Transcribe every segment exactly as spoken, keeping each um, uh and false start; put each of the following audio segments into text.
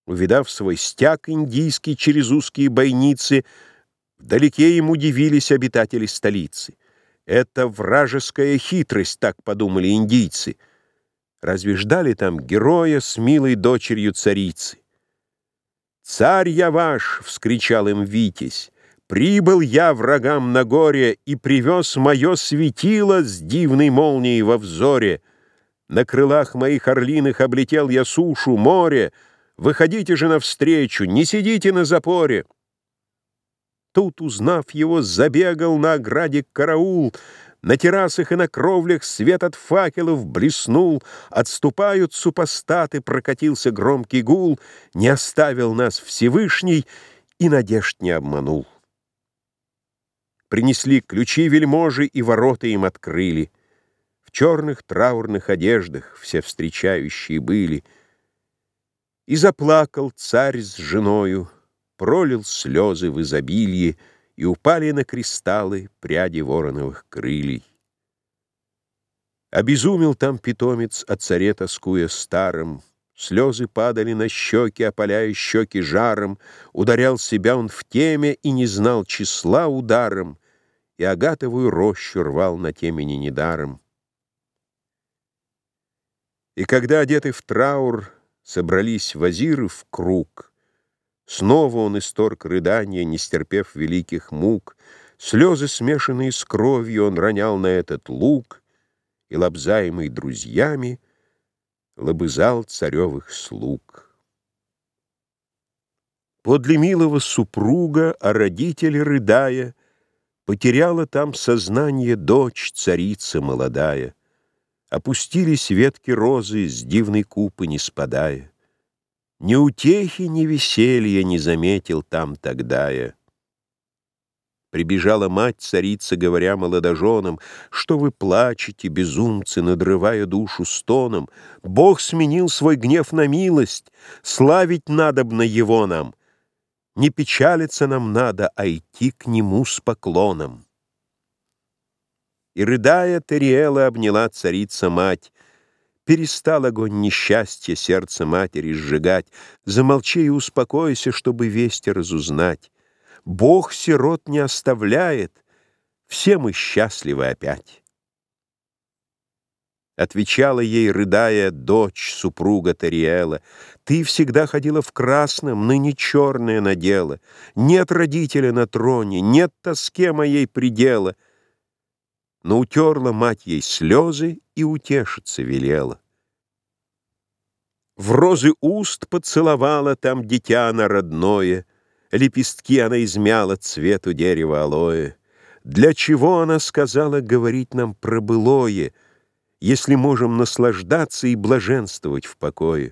Увидав свой стяг индийский через узкие бойницы, вдалеке ему дивились обитатели столицы. Это вражеская хитрость, так подумали индийцы. Разве ждали там героя с милой дочерью царицы? «Царь я ваш!» — вскричал им Витязь. «Прибыл я врагам на горе и привез мое светило с дивной молнией во взоре. На крылах моих орлиных облетел я сушу, море. Выходите же навстречу, не сидите на запоре!» Тут, узнав его, забегал на ограде караул. На террасах и на кровлях свет от факелов блеснул. Отступают супостаты, прокатился громкий гул. Не оставил нас Всевышний и надежд не обманул. Принесли ключи вельможи и ворота им открыли. В черных траурных одеждах все встречающие были. И заплакал царь с женою, пролил слезы в изобилии, и упали на кристаллы пряди вороновых крылий. Обезумел там питомец, о царе тоскуя старом. Слезы падали на щеки, опаляя щеки жаром. Ударял себя он в теме и не знал числа ударом, и агатовую рощу рвал на темени недаром. И когда, одетый в траур, собрались вазиры в круг, снова он исторг рыдания, не стерпев великих мук. Слезы, смешанные с кровью, он ронял на этот луг, и, лобзаемый друзьями, лобызал царевых слуг. Подле милого супруга, о родителе рыдая, потеряла там сознание дочь, царица молодая. Опустились ветки розы, с дивной купы не спадая. Ни утехи, ни веселья не заметил там тогда я. Прибежала мать царица, говоря молодоженам: «Что вы плачете, безумцы, надрывая душу стоном? Бог сменил свой гнев на милость, славить надобно его нам. Не печалиться нам надо, а идти к нему с поклоном». И, рыдая, Териэла обняла царица-мать. Перестал огонь несчастья сердце матери сжигать. Замолчи и успокойся, чтобы вести разузнать. Бог сирот не оставляет, все мы счастливы опять. Отвечала ей, рыдая, дочь, супруга Териэла: «Ты всегда ходила в красном, ныне черное надела. Нет родителя на троне, нет тоске моей предела». Но утерла мать ей слезы и утешиться велела. В розы уст поцеловала там дитя она родное, лепестки она измяла цвету дерева алоэ. Для чего, она сказала, говорить нам про былое, если можем наслаждаться и блаженствовать в покое?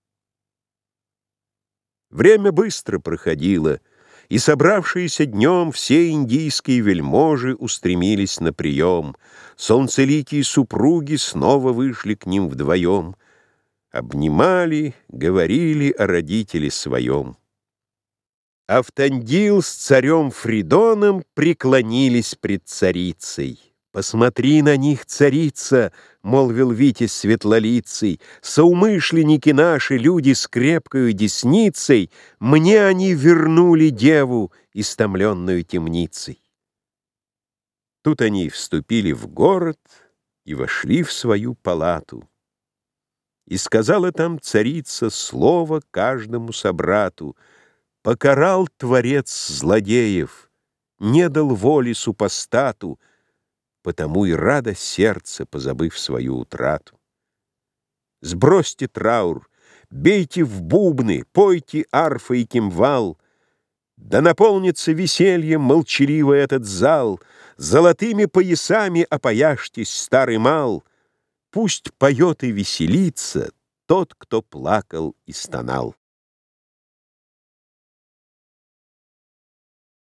Время быстро проходило, и собравшиеся днем все индийские вельможи устремились на прием. Солнцеликие супруги снова вышли к ним вдвоем. Обнимали, говорили о родителе своем. Автандил с царем Фридоном преклонились пред царицей. «Посмотри на них, царица!» — молвил Витязь светлолицый. «Соумышленники наши, люди с крепкою десницей, мне они вернули деву, истомленную темницей». Тут они вступили в город и вошли в свою палату. И сказала там царица слово каждому собрату: «Покарал Творец злодеев, не дал воли супостату, потому и радо сердце, позабыв свою утрату. Сбросьте траур, бейте в бубны, пойте арфа и кимвал, да наполнится весельем молчаливый этот зал, золотыми поясами опояжьтесь, старый мал, пусть поет и веселится тот, кто плакал и стонал».